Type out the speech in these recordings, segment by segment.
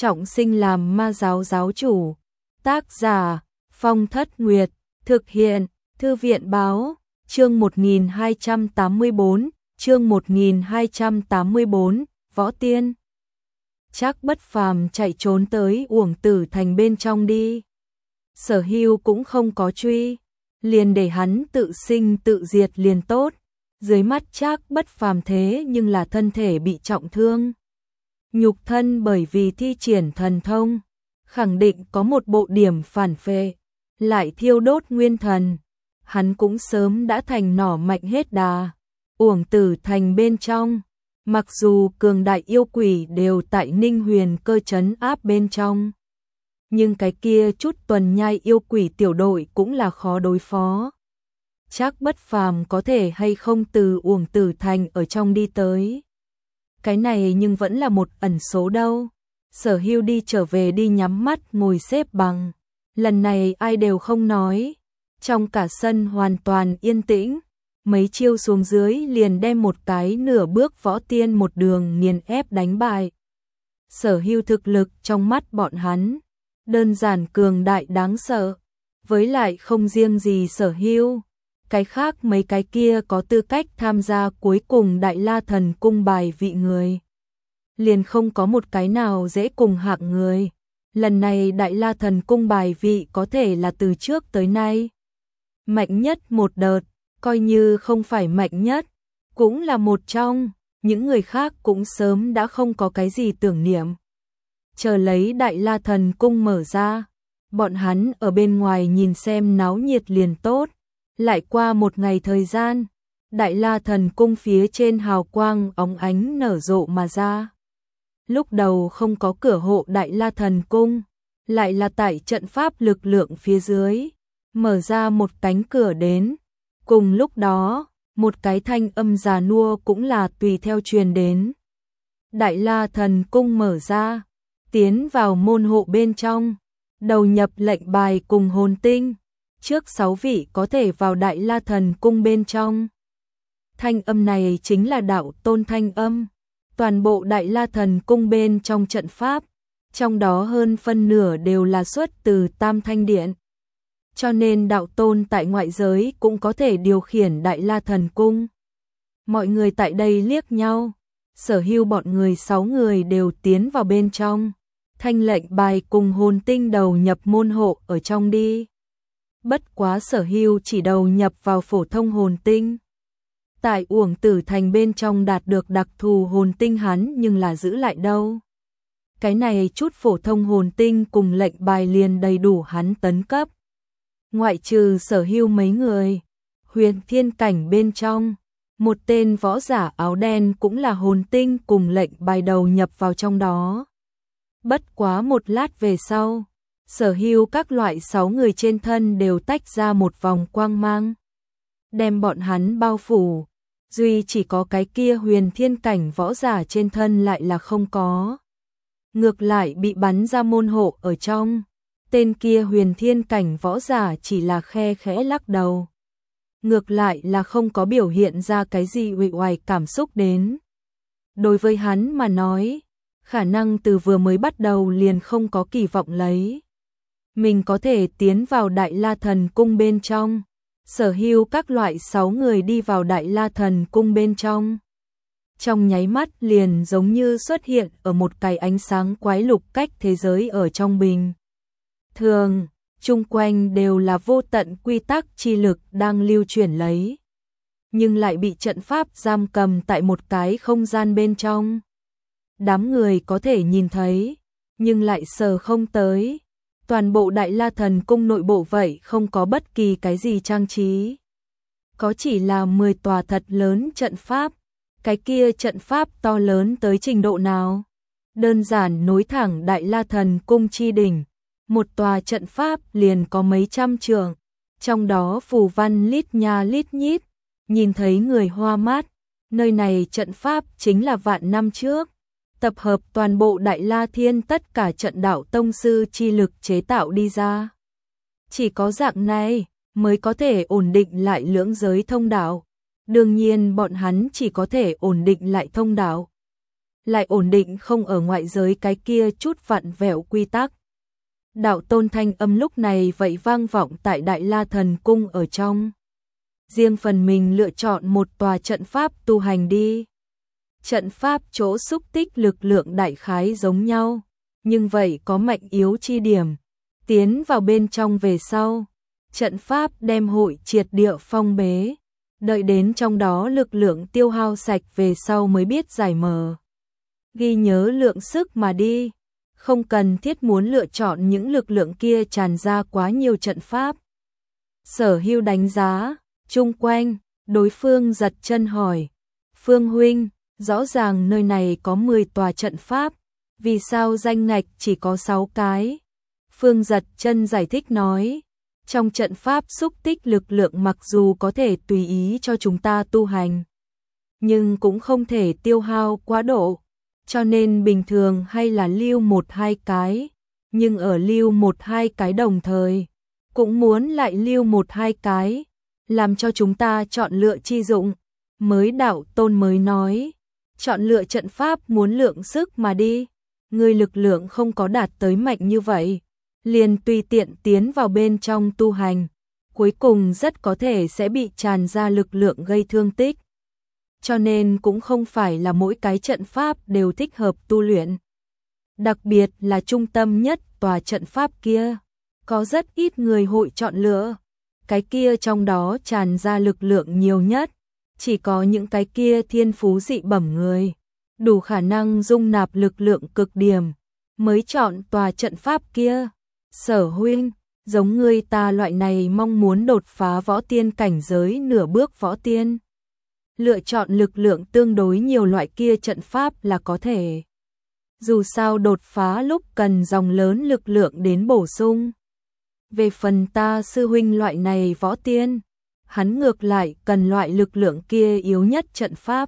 trọng sinh làm ma giáo giáo chủ. Tác giả Phong Thất Nguyệt, thực hiện Thư viện Báo, chương 1284, chương 1284, Võ Tiên. Trác Bất Phàm chạy trốn tới Uổng Tử Thành bên trong đi. Sở Hưu cũng không có truy, liền để hắn tự sinh tự diệt liền tốt. Dưới mắt Trác Bất Phàm thế nhưng là thân thể bị trọng thương. Nhục thân bởi vì thi triển thần thông, khẳng định có một bộ điểm phản phệ, lại thiêu đốt nguyên thần. Hắn cũng sớm đã thành nỏ mạnh hết đà. Uổng Tử Thành bên trong, mặc dù cường đại yêu quỷ đều tại Ninh Huyền cơ trấn áp bên trong, nhưng cái kia chút tuần nhai yêu quỷ tiểu đội cũng là khó đối phó. Trác Bất Phàm có thể hay không từ Uổng Tử Thành ở trong đi tới, cái này nhưng vẫn là một ẩn số đâu. Sở Hưu đi trở về đi nhắm mắt ngồi xếp bằng. Lần này ai đều không nói. Trong cả sân hoàn toàn yên tĩnh. Mấy chiêu xuống dưới liền đem một cái nửa bước võ tiên một đường nghiền ép đánh bại. Sở Hưu thực lực trong mắt bọn hắn đơn giản cường đại đáng sợ. Với lại không riêng gì Sở Hưu, cái khác mấy cái kia có tư cách tham gia cuối cùng Đại La Thần Cung bài vị người, liền không có một cái nào dễ cùng hạng người. Lần này Đại La Thần Cung bài vị có thể là từ trước tới nay mạnh nhất một đợt, coi như không phải mạnh nhất, cũng là một trong. Những người khác cũng sớm đã không có cái gì tưởng niệm, chờ lấy Đại La Thần Cung mở ra, bọn hắn ở bên ngoài nhìn xem náo nhiệt liền tốt. Lại qua một ngày thời gian, Đại La Thần Cung phía trên hào quang óng ánh nở rộ mà ra. Lúc đầu không có cửa hộ Đại La Thần Cung, lại là tại trận pháp lực lượng phía dưới mở ra một cánh cửa đến. Cùng lúc đó, một cái thanh âm già nua cũng là tùy theo truyền đến. Đại La Thần Cung mở ra, tiến vào môn hộ bên trong, đầu nhập lệnh bài cùng hồn tinh. Trước 6 vị có thể vào Đại La Thần Cung bên trong. Thanh âm này chính là đạo tôn thanh âm. Toàn bộ Đại La Thần Cung bên trong trận pháp, trong đó hơn phân nửa đều là xuất từ Tam Thanh Điện. Cho nên đạo tôn tại ngoại giới cũng có thể điều khiển Đại La Thần Cung. Mọi người tại đây liếc nhau, Sở Hưu bọn người 6 người đều tiến vào bên trong. Thanh lệnh bài cùng hồn tinh đầu nhập môn hộ ở trong đi. Bất quá Sở Hưu chỉ đầu nhập vào phổ thông hồn tinh. Tại Uổng Tử Thành bên trong đạt được đặc thù hồn tinh hắn nhưng là giữ lại đâu. Cái này chút phổ thông hồn tinh cùng lệnh bài liền đầy đủ hắn tấn cấp. Ngoại trừ Sở Hưu mấy người, huyền thiên cảnh bên trong, một tên võ giả áo đen cũng là hồn tinh cùng lệnh bài đầu nhập vào trong đó. Bất quá một lát về sau, Sở Hưu các loại 6 người trên thân đều tách ra một vòng quang mang, đem bọn hắn bao phủ. Duy chỉ có cái kia huyền thiên cảnh võ giả trên thân lại là không có. Ngược lại bị bắn ra môn hộ ở trong. Tên kia huyền thiên cảnh võ giả chỉ là khe khẽ lắc đầu. Ngược lại là không có biểu hiện ra cái gì uể oải cảm xúc đến. Đối với hắn mà nói, khả năng từ vừa mới bắt đầu liền không có kỳ vọng lấy mình có thể tiến vào Đại La Thần Cung bên trong. Sở Hưu các loại 6 người đi vào Đại La Thần Cung bên trong. Trong nháy mắt liền giống như xuất hiện ở một cái ánh sáng quái lục cách thế giới ở trong bình thường, chung quanh đều là vô tận quy tắc chi lực đang lưu chuyển lấy, nhưng lại bị trận pháp giam cầm tại một cái không gian bên trong. Đám người có thể nhìn thấy, nhưng lại sờ không tới. Toàn bộ Đại La Thần Cung nội bộ vậy không có bất kỳ cái gì trang trí. Có chỉ là 10 tòa thật lớn trận pháp. Cái kia trận pháp to lớn tới trình độ nào? Đơn giản nối thẳng Đại La Thần Cung chi đỉnh. Một tòa trận pháp liền có mấy trăm trượng. Trong đó phù văn lít nha lít nhít. Nhìn thấy người hoa mắt. Nơi này trận pháp chính là vạn năm trước tập hợp toàn bộ Đại La Thiên tất cả trận đạo tông sư chi lực chế tạo đi ra. Chỉ có dạng này mới có thể ổn định lại lưỡng giới thông đạo. Đương nhiên bọn hắn chỉ có thể ổn định lại thông đạo. lại ổn định không ở ngoại giới cái kia chút vặn vẹo quy tắc. Đạo tôn thanh âm lúc này vậy vang vọng tại Đại La Thần Cung ở trong. Riêng phần mình lựa chọn một tòa trận pháp tu hành đi. Trận pháp chỗ xúc tích lực lượng đại khái giống nhau, nhưng vậy có mạnh yếu chi điểm. Tiến vào bên trong về sau, trận pháp đem hội triệt địa phong bế. Đợi đến trong đó lực lượng tiêu hao sạch về sau mới biết giải mở. Ghi nhớ lượng sức mà đi. Không cần thiết muốn lựa chọn những lực lượng kia tràn ra quá nhiều trận pháp. Sở Hưu đánh giá, chung quanh, đối phương giật chân hỏi. Phương huynh, rõ ràng nơi này có 10 tòa trận pháp, vì sao danh ngạch chỉ có 6 cái? Phương giật chân giải thích nói, trong trận pháp xúc tích lực lượng mặc dù có thể tùy ý cho chúng ta tu hành, nhưng cũng không thể tiêu hao quá độ. Cho nên bình thường hay là lưu 1-2 cái, nhưng ở lưu 1-2 cái đồng thời, cũng muốn lại lưu 1-2 cái, làm cho chúng ta chọn lựa chi dụng. Mới đạo tôn mới nói, chọn lựa trận pháp muốn lượng sức mà đi, người lực lượng không có đạt tới mạnh như vậy, liền tùy tiện tiến vào bên trong tu hành, cuối cùng rất có thể sẽ bị tràn ra lực lượng gây thương tích. Cho nên cũng không phải là mỗi cái trận pháp đều thích hợp tu luyện. Đặc biệt là trung tâm nhất tòa trận pháp kia, có rất ít người hội chọn lựa. Cái kia trong đó tràn ra lực lượng nhiều nhất, chỉ có những cái kia thiên phú dị bẩm người, đủ khả năng dung nạp lực lượng cực điểm, mới chọn tòa trận pháp kia. Sở huynh, giống ngươi ta loại này mong muốn đột phá võ tiên cảnh giới nửa bước võ tiên, lựa chọn lực lượng tương đối nhiều loại kia trận pháp là có thể. Dù sao đột phá lúc cần dòng lớn lực lượng đến bổ sung. Về phần ta sư huynh loại này võ tiên, hắn ngược lại cần loại lực lượng kia yếu nhất trận pháp.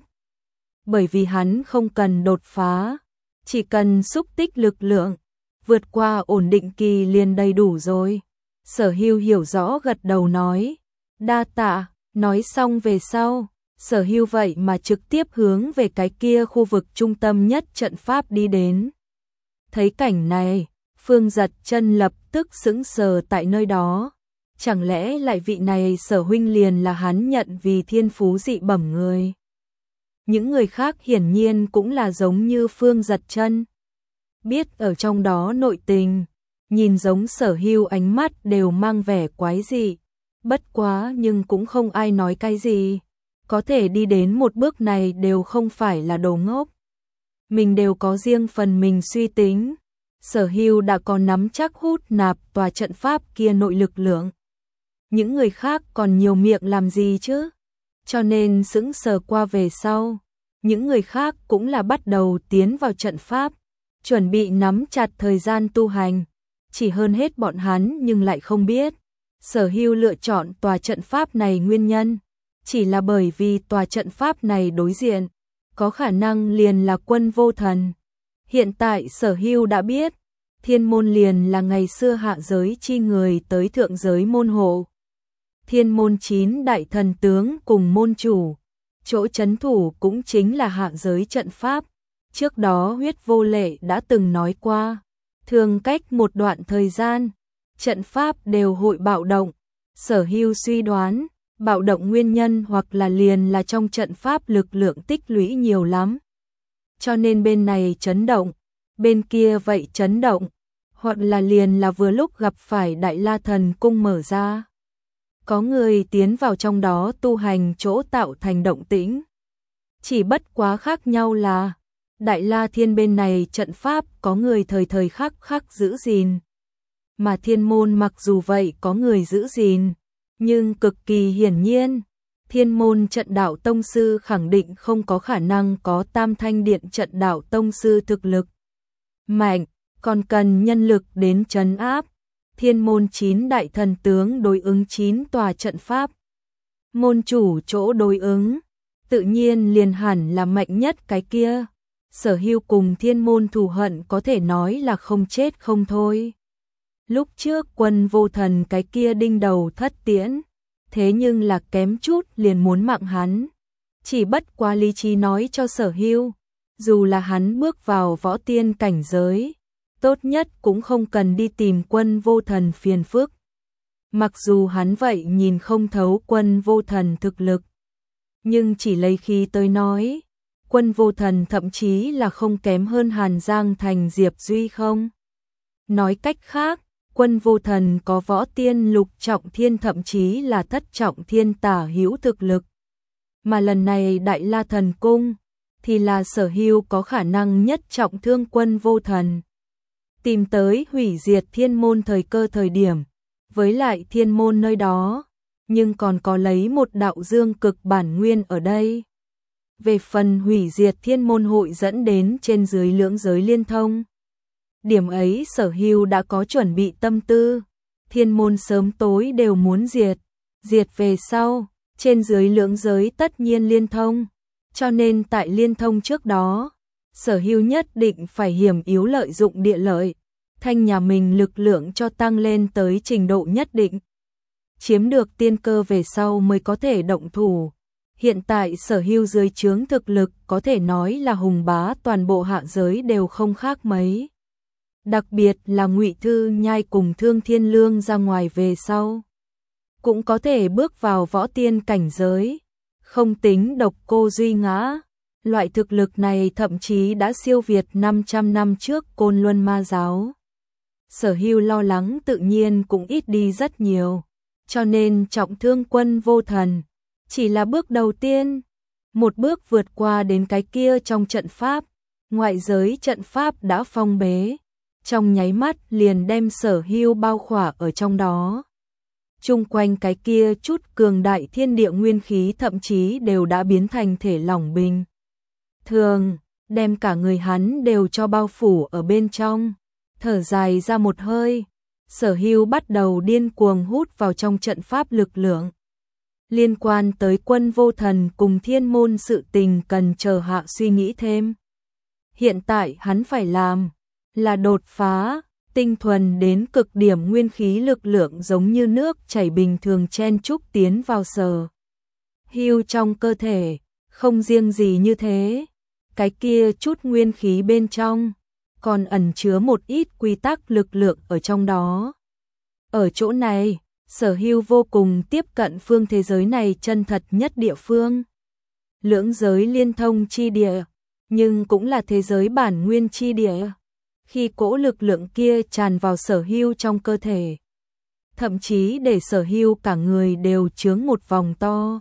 Bởi vì hắn không cần đột phá, chỉ cần xúc tích lực lượng, vượt qua ổn định kỳ liền đầy đủ rồi. Sở Hưu hiểu rõ gật đầu nói, đa tạ. Nói xong về sau, Sở Hưu vậy mà trực tiếp hướng về cái kia khu vực trung tâm nhất trận pháp đi đến. Thấy cảnh này, Phương giật chân lập tức sững sờ tại nơi đó. Chẳng lẽ lại vị này Sở huynh liền là hắn nhận vì thiên phú dị bẩm người? Những người khác hiển nhiên cũng là giống như Phương giật chân, biết ở trong đó nội tình, nhìn giống Sở Hưu ánh mắt đều mang vẻ quái dị. Bất quá nhưng cũng không ai nói cái gì, có thể đi đến một bước này đều không phải là đồ ngốc. Mình đều có riêng phần mình suy tính. Sở Hưu đã có nắm chắc hút nạp tòa trận pháp kia nội lực lượng. Những người khác còn nhiều miệng làm gì chứ? Cho nên sững sờ qua về sau, những người khác cũng là bắt đầu tiến vào trận pháp, chuẩn bị nắm chặt thời gian tu hành. Chỉ hơn hết bọn hắn nhưng lại không biết, Sở Hưu lựa chọn tòa trận pháp này nguyên nhân, chỉ là bởi vì tòa trận pháp này đối diện, có khả năng liền là Quân Vô Thần. Hiện tại Sở Hưu đã biết, Thiên môn liền là ngày xưa hạ giới chi người tới thượng giới môn hộ. Thiên môn 9 đại thần tướng cùng môn chủ, chỗ trấn thủ cũng chính là hạ giới trận pháp. Trước đó Huyết Vô Lệ đã từng nói qua, thường cách một đoạn thời gian, trận pháp đều hội bạo động. Sở Hưu suy đoán, bạo động nguyên nhân hoặc là liền là trong trận pháp lực lượng tích lũy nhiều lắm. Cho nên bên này chấn động, bên kia vậy chấn động, hoặc là liền là vừa lúc gặp phải Đại La Thần Cung mở ra. Có người tiến vào trong đó tu hành chỗ tạo thành động tĩnh. Chỉ bất quá khác nhau là, Đại La Thiên bên này trận pháp có người thời thời khắc khắc giữ gìn. Mà Thiên môn mặc dù vậy có người giữ gìn, nhưng cực kỳ hiển nhiên, Thiên môn trận đạo tông sư khẳng định không có khả năng có Tam Thanh Điện trận đạo tông sư thực lực mạnh, còn cần nhân lực đến trấn áp. Thiên môn 9 đại thần tướng đối ứng 9 tòa trận pháp. Môn chủ chỗ đối ứng, tự nhiên liền hẳn là mạnh nhất cái kia. Sở Hưu cùng Thiên môn thù hận có thể nói là không chết không thôi. Lúc trước Quân Vô Thần cái kia đinh đầu thất tiễn, thế nhưng là kém chút liền muốn mạng hắn. Chỉ bất quá lý trí nói cho Sở Hưu, dù là hắn bước vào võ tiên cảnh giới, tốt nhất cũng không cần đi tìm Quân Vô Thần phiền phức. Mặc dù hắn vậy nhìn không thấu Quân Vô Thần thực lực, nhưng chỉ lấy khí tới nói, Quân Vô Thần thậm chí là không kém hơn Hàn Giang Thành Diệp Duy không. Nói cách khác, Quân Vô Thần có võ tiên lục trọng thiên thậm chí là thất trọng thiên tả hữu thực lực. Mà lần này Đại La Thần Cung thì là Sở Hưu có khả năng nhất trọng thương Quân Vô Thần. Tìm tới hủy diệt thiên môn thời cơ thời điểm, với lại thiên môn nơi đó, nhưng còn có lấy một đạo dương cực bản nguyên ở đây. Về phần hủy diệt thiên môn hội dẫn đến trên dưới lưỡng giới liên thông. Điểm ấy Sở Hưu đã có chuẩn bị tâm tư, thiên môn sớm tối đều muốn diệt về sau, trên dưới lưỡng giới tất nhiên liên thông, cho nên tại liên thông trước đó, Sở Hưu nhất định phải hiểm yếu lợi dụng địa lợi, thanh nhà mình lực lượng cho tăng lên tới trình độ nhất định. Chiếm được tiên cơ về sau mới có thể động thủ. Hiện tại Sở Hưu dưới trướng thực lực có thể nói là hùng bá toàn bộ hạ giới đều không khác mấy. Đặc biệt là Ngụy Thư Nhai cùng Thương Thiên Lương ra ngoài về sau, cũng có thể bước vào võ tiên cảnh giới, không tính Độc Cô Duy Ngã. Loại thực lực này thậm chí đã siêu việt 500 năm trước Côn Luân Ma Giáo. Sở Hưu lo lắng tự nhiên cũng ít đi rất nhiều, cho nên trọng thương Quân Vô Thần chỉ là bước đầu tiên, một bước vượt qua đến cái kia trong trận pháp, ngoại giới trận pháp đã phong bế, trong nháy mắt liền đem Sở Hưu bao khỏa ở trong đó. Chung quanh cái kia chút cường đại thiên địa nguyên khí thậm chí đều đã biến thành thể lỏng bình thường, đem cả người hắn đều cho bao phủ ở bên trong. Thở dài ra một hơi, Sở Hưu bắt đầu điên cuồng hút vào trong trận pháp lực lượng. Liên quan tới Quân Vô Thần cùng thiên môn sự tình cần chờ hạ suy nghĩ thêm. Hiện tại hắn phải làm là đột phá, tinh thuần đến cực điểm nguyên khí lực lượng giống như nước chảy bình thường chen chúc tiến vào Sở Hưu trong cơ thể, không riêng gì như thế, cái kia chút nguyên khí bên trong còn ẩn chứa một ít quy tắc lực lượng ở trong đó. Ở chỗ này, Sở Hưu vô cùng tiếp cận phương thế giới này chân thật nhất địa phương. Lưỡng giới liên thông chi địa, nhưng cũng là thế giới bản nguyên chi địa. Khi cỗ lực lượng kia tràn vào Sở Hưu trong cơ thể, thậm chí để Sở Hưu cả người đều chướng một vòng to,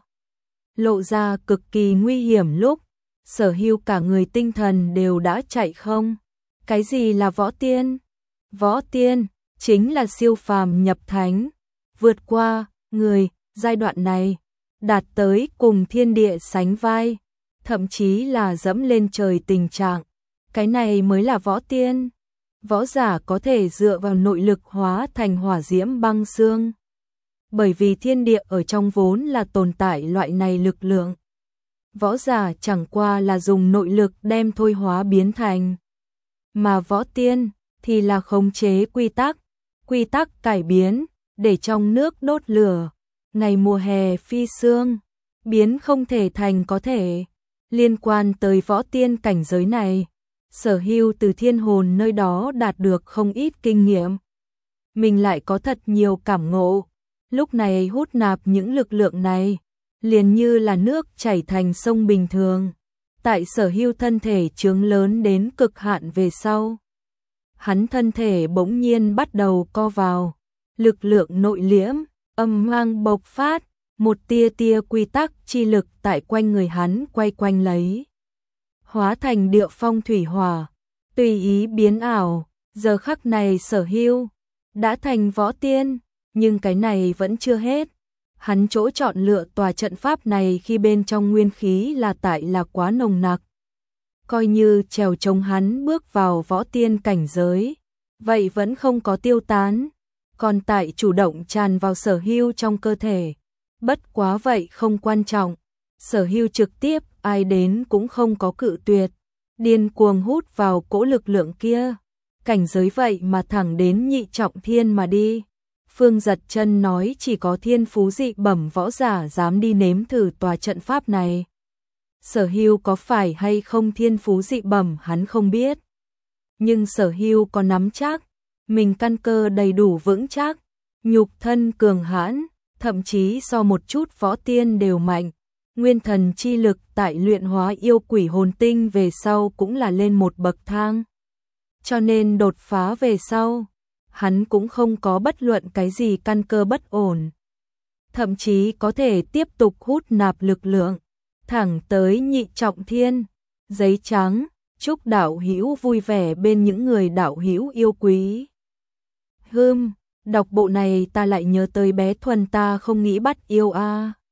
lộ ra cực kỳ nguy hiểm lúc, Sở Hưu cả người tinh thần đều đã chạy không. Cái gì là võ tiên? Võ tiên chính là siêu phàm nhập thánh, vượt qua người, giai đoạn này đạt tới cùng thiên địa sánh vai, thậm chí là dẫm lên trời tình trạng. Cái này mới là võ tiên. Võ giả có thể dựa vào nội lực hóa thành hỏa diễm băng xương. Bởi vì thiên địa ở trong vốn là tồn tại loại này lực lượng. Võ giả chẳng qua là dùng nội lực đem thôi hóa biến thành. Mà võ tiên thì là khống chế quy tắc cải biến, để trong nước đốt lửa, ngày mùa hè phi sương, biến không thể thành có thể. Liên quan tới võ tiên cảnh giới này, Sở Hưu từ thiên hồn nơi đó đạt được không ít kinh nghiệm. Mình lại có thật nhiều cảm ngộ, lúc này hút nạp những lực lượng này, liền như là nước chảy thành sông bình thường. Tại Sở Hưu thân thể chướng lớn đến cực hạn về sau, hắn thân thể bỗng nhiên bắt đầu co vào, lực lượng nội liễm, âm mang bộc phát, một tia tia quy tắc chi lực tại quanh người hắn quay quanh lấy, hóa thành địa phong thủy hỏa, tùy ý biến ảo. Giờ khắc này Sở Hưu đã thành võ tiên, nhưng cái này vẫn chưa hết. Hắn chỗ chọn lựa tòa trận pháp này khi bên trong nguyên khí là quá nồng nặc. Coi như trèo chống hắn bước vào võ tiên cảnh giới, vậy vẫn không có tiêu tán, còn tại chủ động tràn vào Sở Hưu trong cơ thể. Bất quá vậy không quan trọng, Sở Hưu trực tiếp ai đến cũng không có cự tuyệt, điên cuồng hút vào cỗ lực lượng kia, cảnh giới vậy mà thẳng đến nhị trọng thiên mà đi. Phương Giật Chân nói chỉ có thiên phú dị bẩm võ giả dám đi nếm thử tòa trận pháp này. Sở Hưu có phải hay không thiên phú dị bẩm hắn không biết. Nhưng Sở Hưu có nắm chắc, mình căn cơ đầy đủ vững chắc, nhục thân cường hãn, thậm chí so một chút võ tiên đều mạnh. Nguyên thần chi lực tại luyện hóa yêu quỷ hồn tinh về sau cũng là lên một bậc thang. Cho nên đột phá về sau, hắn cũng không có bất luận cái gì căn cơ bất ổn. Thậm chí có thể tiếp tục hút nạp lực lượng, thẳng tới nhị trọng thiên. Giấy trắng, chúc đạo hữu vui vẻ bên những người đạo hữu yêu quý. Đọc bộ này ta lại nhớ tới bé Thuần ta không nghĩ bắt yêu a.